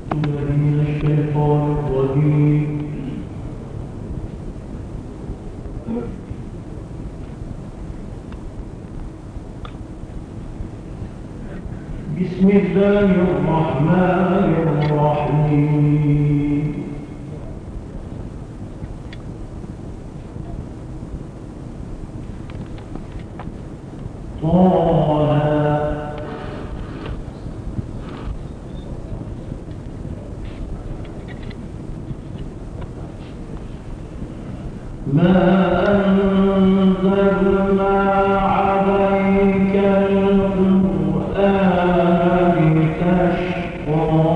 من الشيطان الرجيم. بسم الله الرحمن الرحيم. طه ما أنزلنا عليك القرآن لتشقى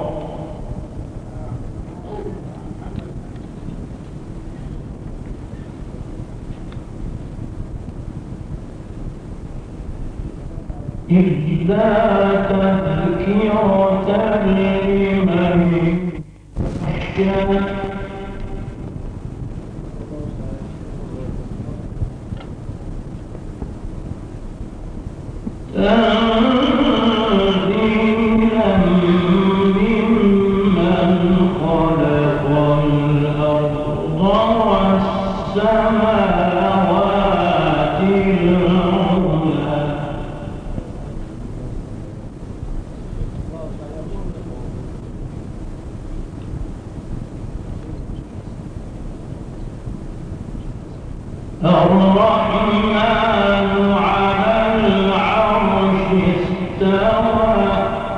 إلا تذكرة لمن يخشى تنزيلا ممن خلق الأرض والسماوات العلى الرحمن على العرش استوى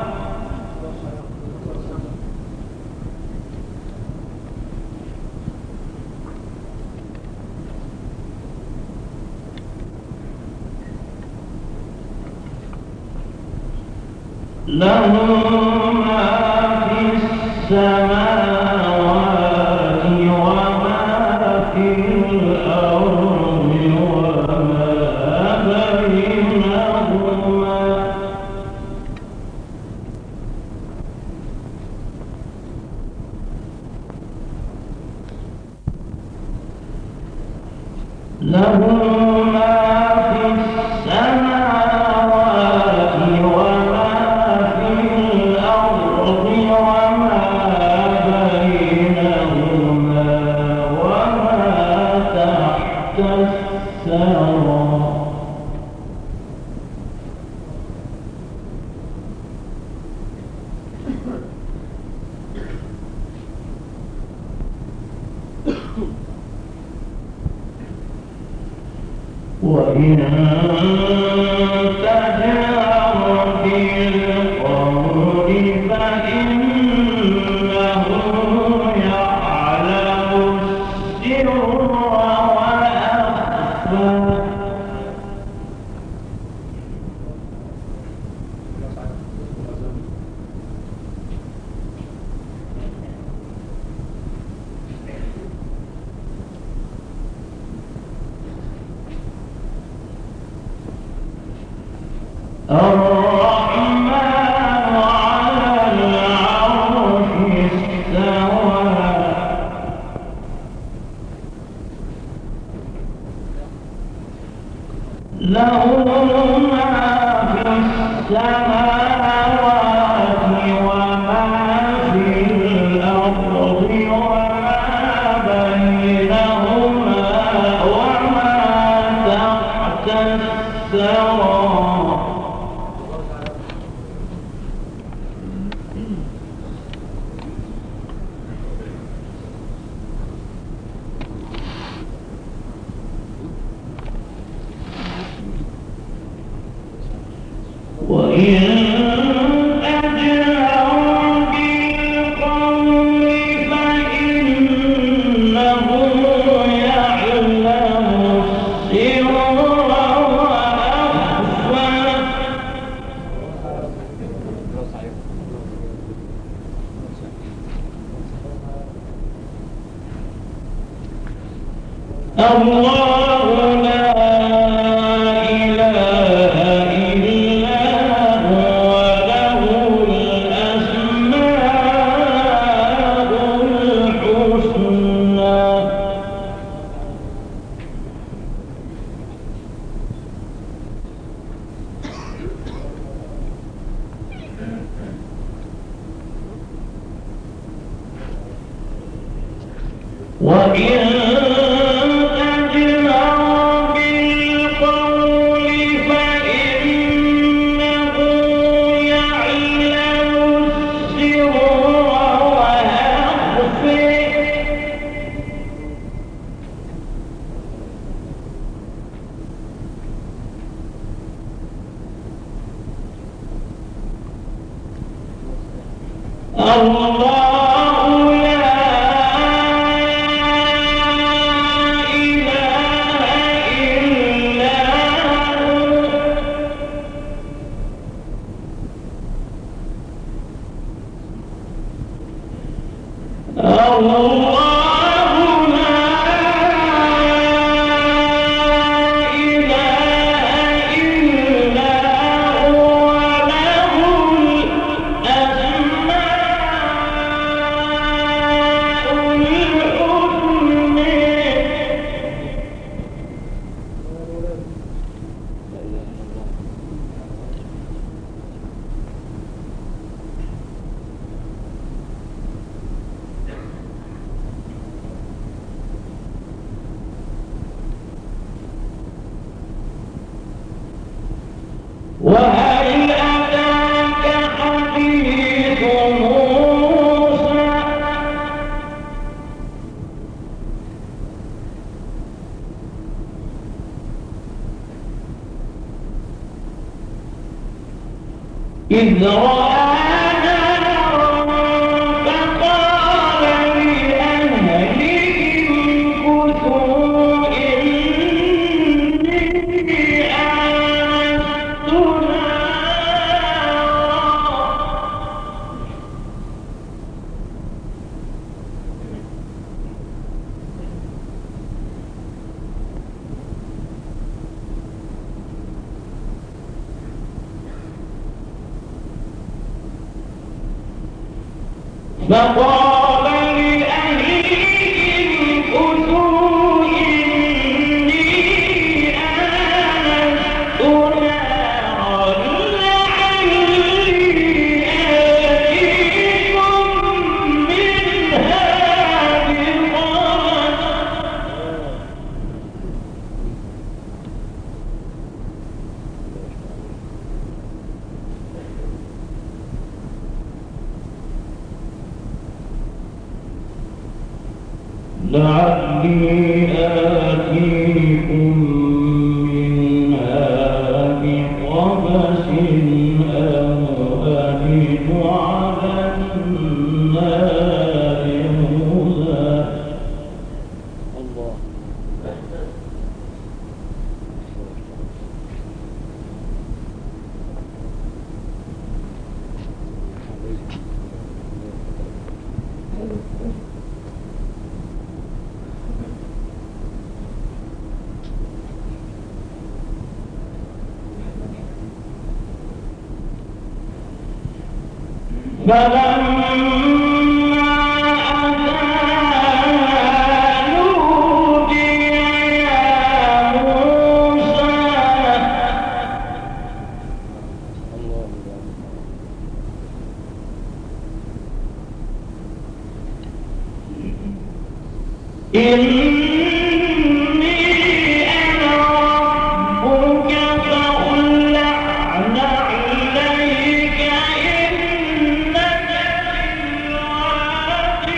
له ما في السماوات وما في الأرض وما بينهما له ما في السماوات وما في الأرض وما بينهما وما تحت الثرى وإن تجهر بالقول فإنه يعلم السر وأخفى الرحمن على العرش استوى له ما في السماوات وما في الأرض وما بينهما وما تحت الثرى وإن أجهر بالقول فإنه يعلم السر وأخفى الله لا إله إلا هو له الأسماء الحسنى وإن تجهر بالقول فإنه يعلم السر وأخفي الله لا إله إلا هو الله لا إله إلا هو له وهل أتاك حديث موسى إذ رأى نارا فقال لأهلهم كثوا إني آنست فقال لأهلهم كثوا إني آنست نارا لعلي آتيكم منها بقبس لعلي آتيكم منها بقبس أو أجد على النار هدى فلما أتى نودي يا موسى إني أنا ربك فاخلع نعليك إنك بالواد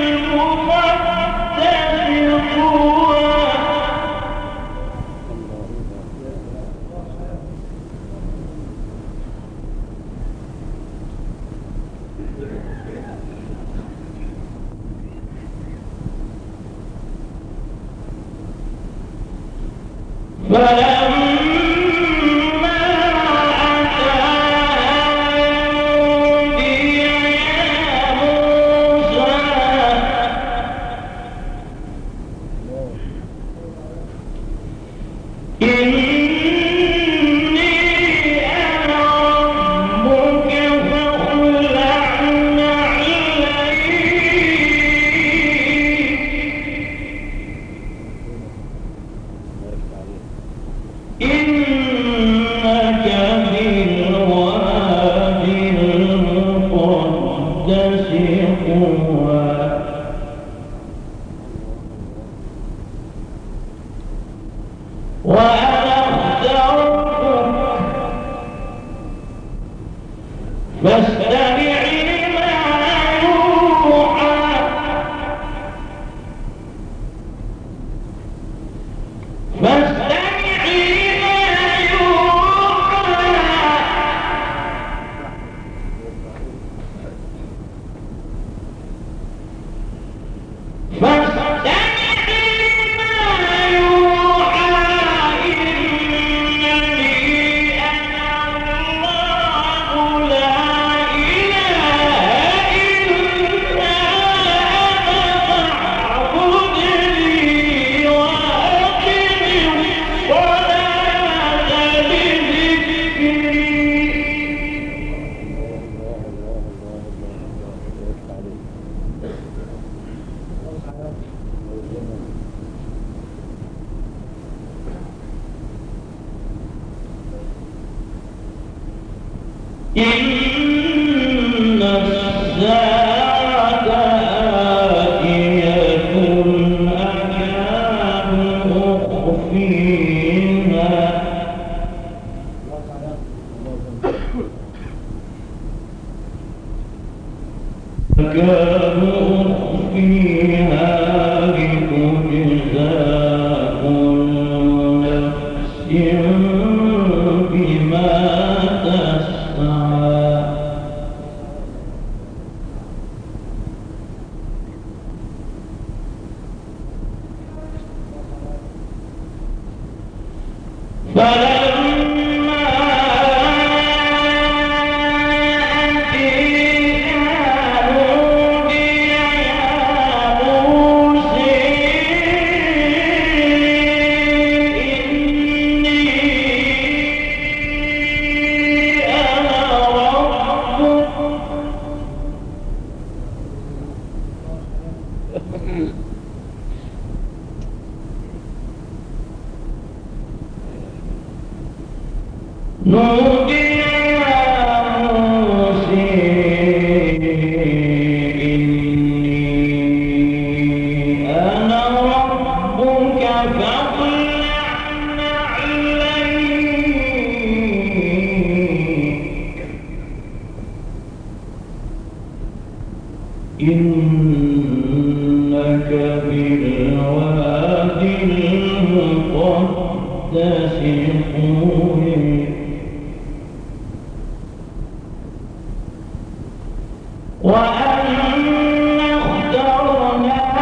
المقدس طوى فلما أتاها نودي يا موسى إني أنا ربك فاخلع نعليك إنك بالواد المقدس طوى وأنا اخترتك فاستمع لما يوحى فاستمع لما يوحى إن الساعة آتية أكاد أخفيها لتجزى كل نفس بما تسعى فلما أتيها نودي يا موسى إني أنا ربك نودي يا موسى إني أنا ربك فاخلع نعليك إنك بالوادي المقدس طوى وأنا اخترناك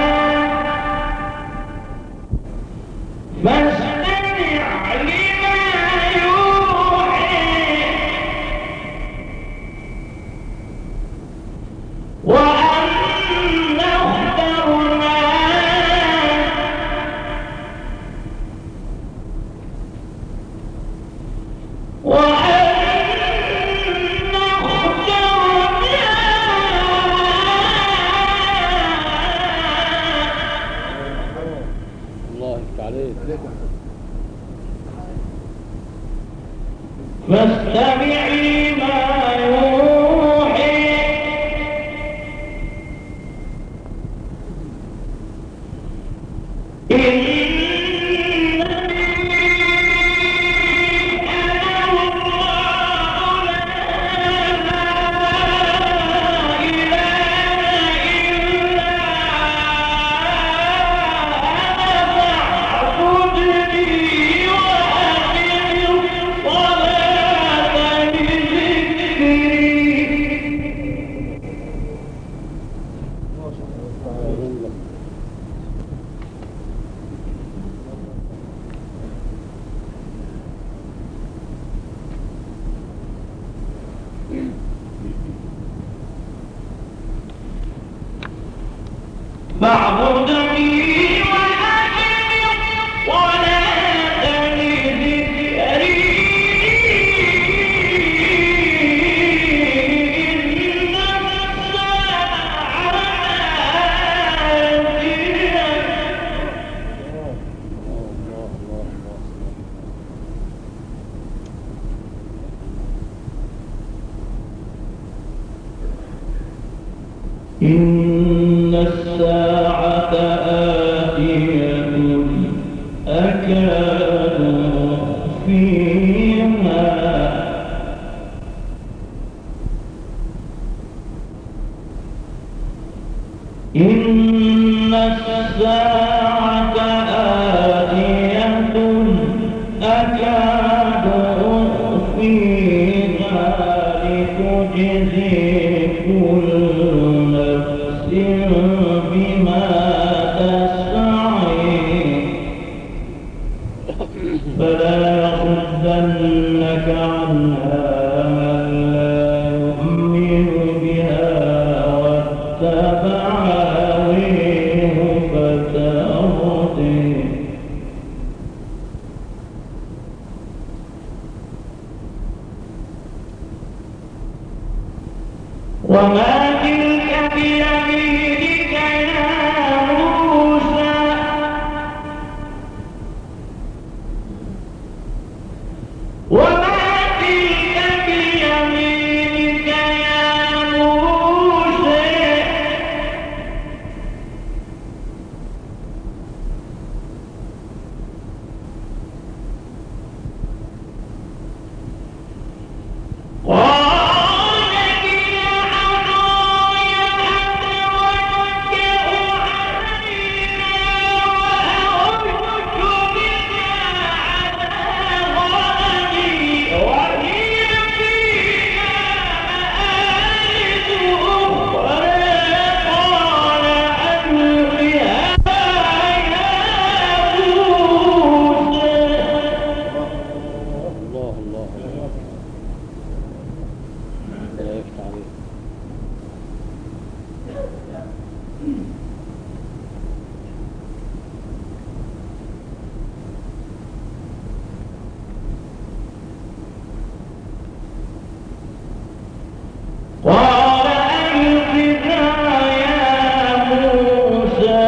فاستمع لما يوحى وأنا اخترناك الله يفتح عليك. فاستمع لما يوحى فاعبدني ولا تنذكري إن الساعة آتية إن الساعة آتية أكاد إن الساعة آتية أكاد أخفيها لتجزي كل نفس بما تسعي فلا يصدنك عنها من لا يؤمن بها واتبع هويه فتردي وما تلك بيمينك يا موسى وما تلك بيمينك يا موسى قال ألقها يا موسى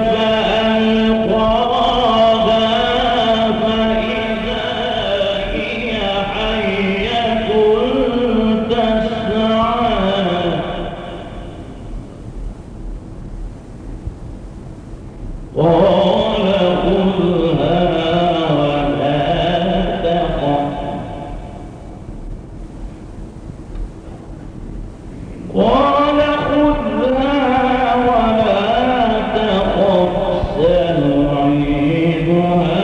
فألقاها فإذا هي حية تسعى قال خذها ولا تخف قال خذها ولا تخف سنعيدها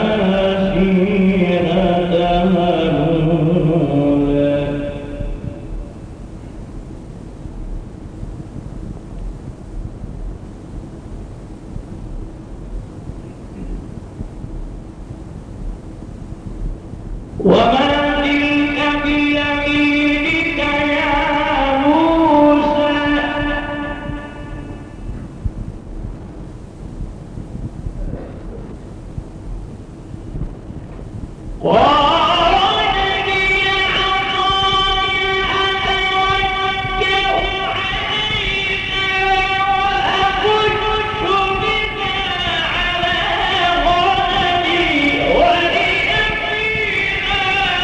سيرتها الأولى وما تلك بيمينك يا موسى قال هي عصاي أتوكأ عليها وأخش بها على غنمي ولي فيها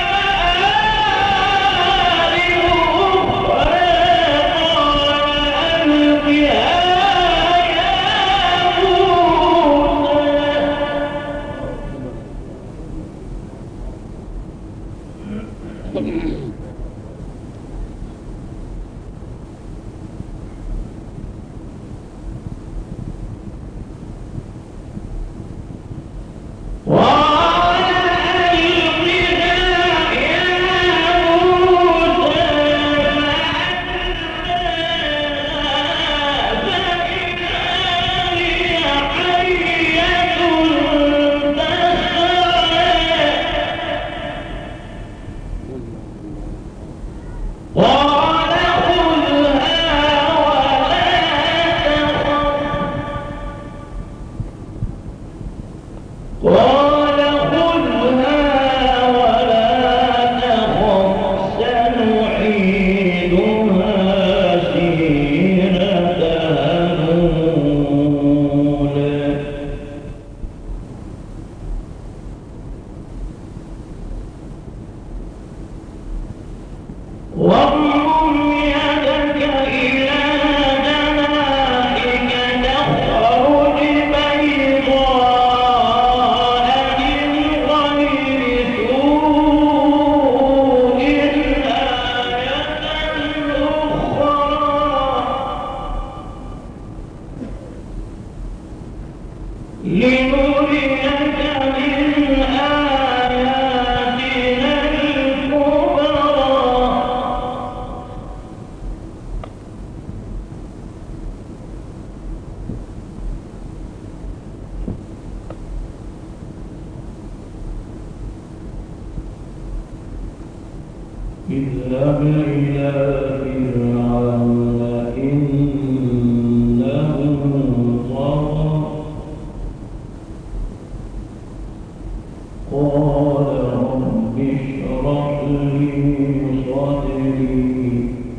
مآرب أخرى قال ألقها يا موسى قال ألقها يا موسى فألقاها لنريك من آياتنا الكبرى اذهب إلى فرعون إنه طغى قال رب اشرح لي صدري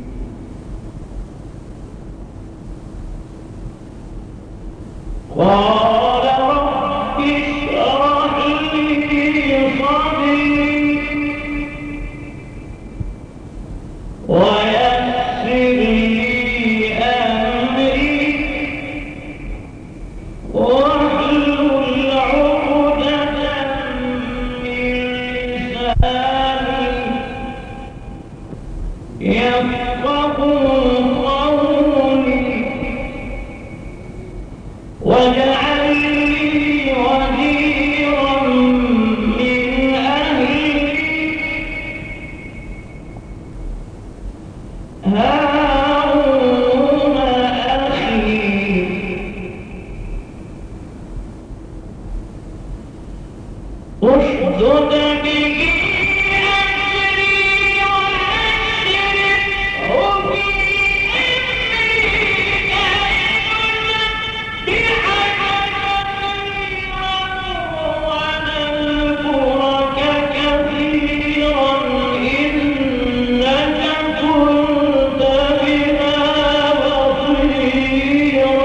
قال رب اشرح لي صدري ويسر لي أمري واحلل عقدة من لساني يفقهوا قولي واجعل لي وزيرا من أهلي هارون أخي اشدد به أجري وأشركه في أمري ونذكرك كثيرا إنك كنت بنا بصيرا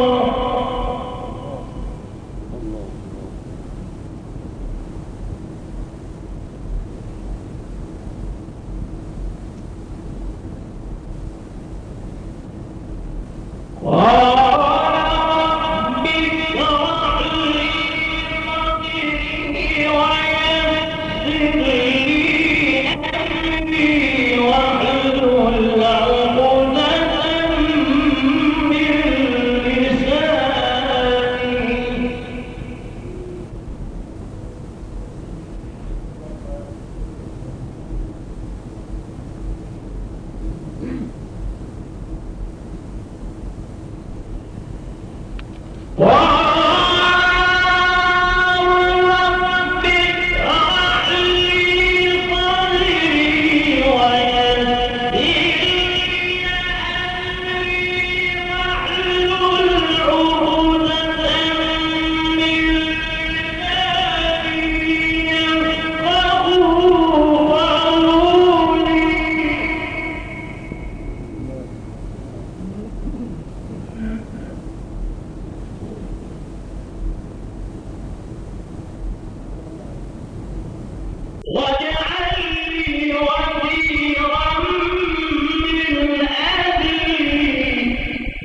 واجعل لي وزيرا من أهلي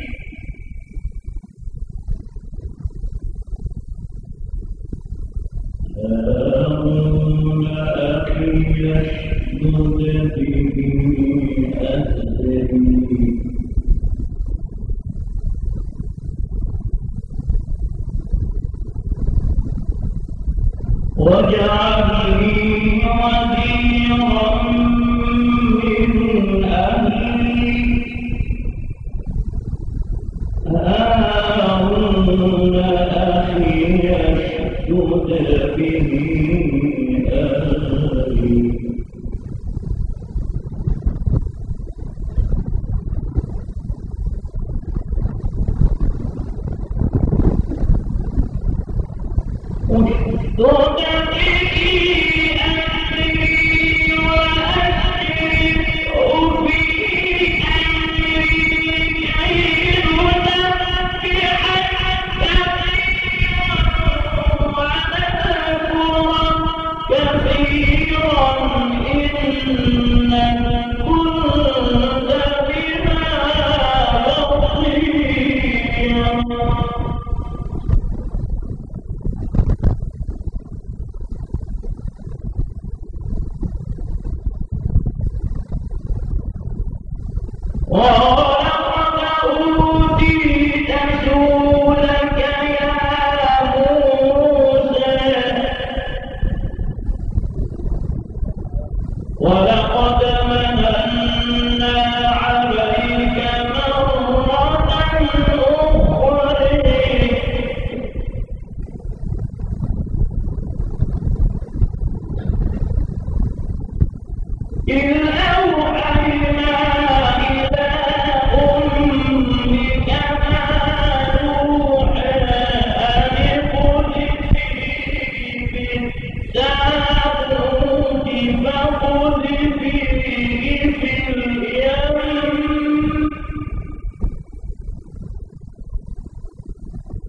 هارون أخي اشدد به أزري واجعل لي وزيرا من أهلي هارون أخي اشدد به أزري اشدد به أزري وأشركه في أمري كي نسبحك كثيرا إنك كنت بنا بصيرا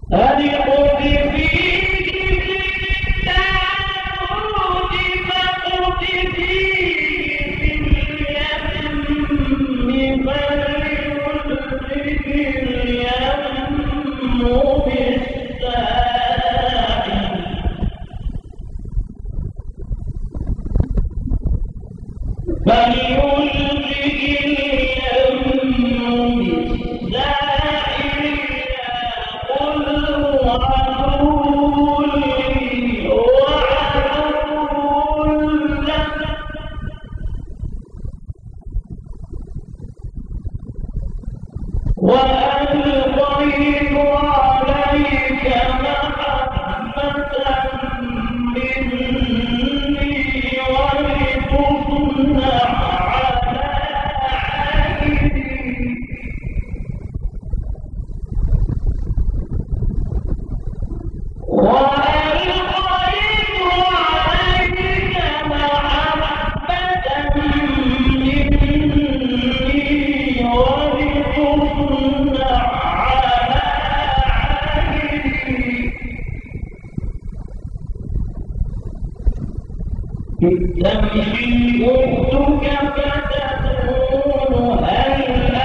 تمشي أختك فتقول هل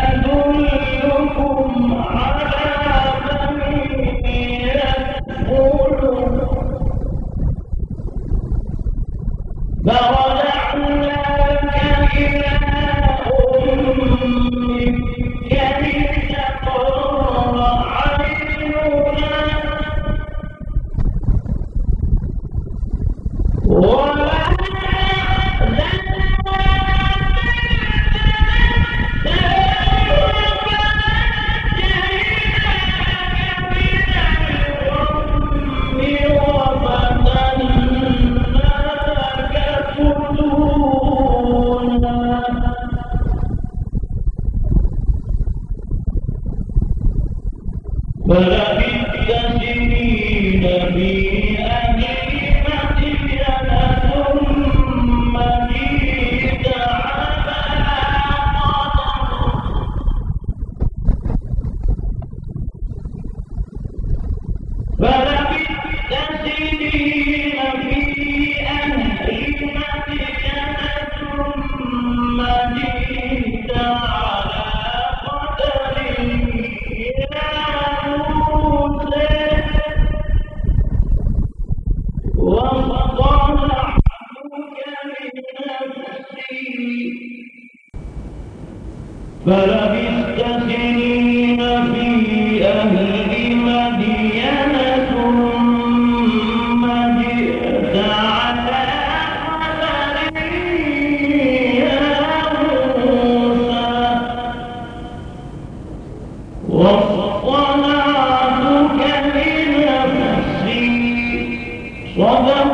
أدلكم على من يكفله فرجعناك إلى أمك كي تقر عينها فلبثت سنين في أهل مدين ثم جئت على قدر فلبثت سنين في أهل مدين ثم جئت على قدر فلبثت سنين في أهل مدين ثم جئت على قدر يا موسى واصطنعتك لنفسي صدق